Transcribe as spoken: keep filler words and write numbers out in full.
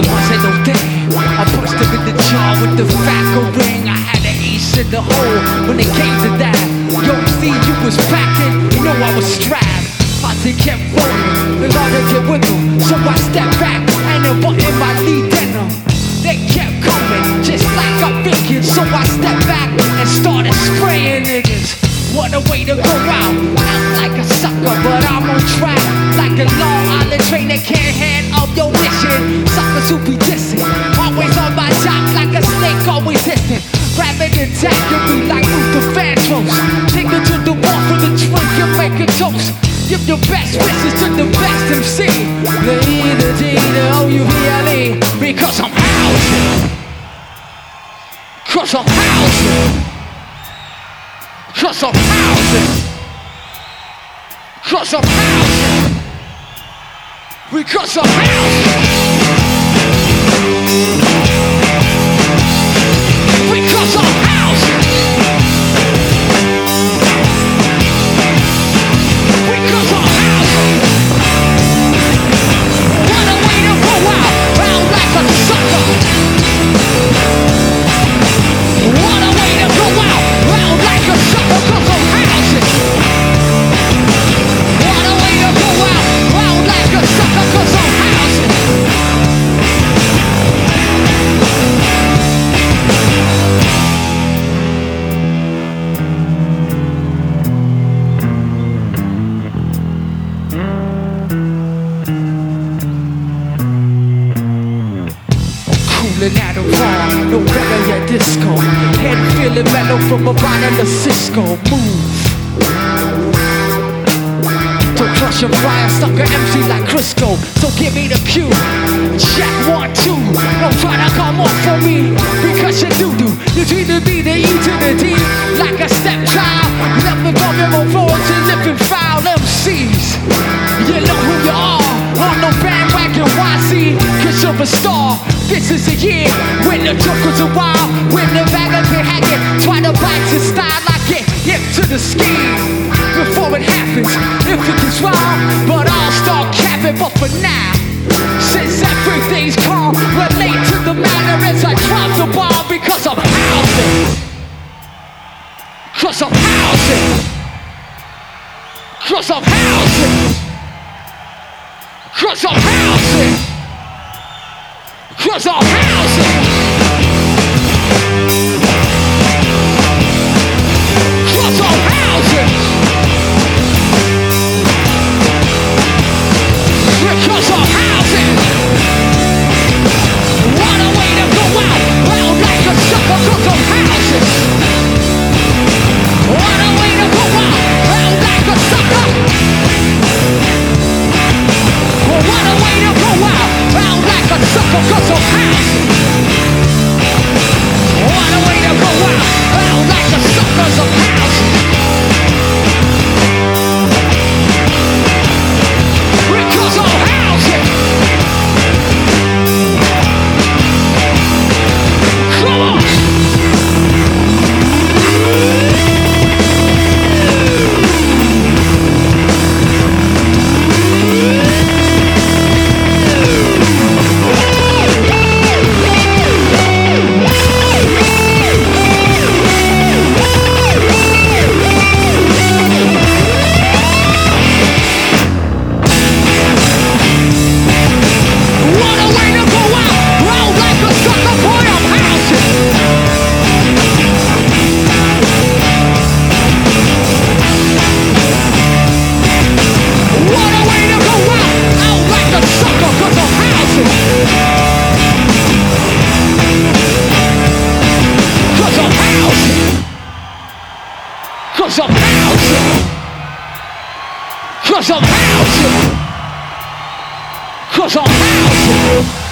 it wasn't no thing. I pushed him in the jar with the Falcon ring. I had an ace in the hole when it came to that. Yo, see, you was packing, you know I was strapped. Posse kept rolling, the harder get wiggle. So I stepped back and it wasn't my lead denim. They kept coming, just like I'm thinking. So I stepped back and started spraying niggas. What a way to go out, out like a sucker, but I'm on track like a Long Island train that can't hand up your mission. Suckers who be dissing, always on my top like a snake, always hissing. Grabbing and tagging me like Luther Vandross. Take it to the wall for the drink and make a toast. Give your best wishes to the best M C. The E, the D, the O, U, V, L, E. Because I'm housing. Cause I'm housing. Cause I'm housing. Cause I'm housing. Because I'm housing. Because I'm housing. Because I'm housing. What a way to go out, out like a sucker. What a way to go out, out like a sucker. Cause I'm housing. What a way to go out, out like a sucker. Cause I'm housing. Cooling at a bar, no better yet disco. Head feeling mellow from a bottle of Cisco. Move. To crush a fire, stuck a M C like Crisco. So give me the cue. Check one, two. Don't try to come off for me, because you do do. You treat to be the E to the D, like a stepchild. Never going on forward to living foul M Cs. You know who you are, on no bandwagon Y C, cause you're a star. This is a year when the jokers are wild, when the bagger can hack it, try to bite your style like it, hip to the scheme. Before it happens, if it gets wrong, but I'll start capping. But for now, since everything's calm, relate to the matter as I drop the ball. Because I'm housing. Cause I'm housing. Cause I'm housing. Cause I'm housing. Cause I'm housing. Cause I'm housing. Because I'm housing. What a way to go out, out like a sucker. Cause I'm housing. What a way to go out, out like a sucker. What a way to go out, out like a sucker. Cause I'm housing. What a way to go out, out like a sucker. Cause I'm housing. Because I'm housing. Come on. Cause I'm housing. Cause I'm housing. Cause I'm housing.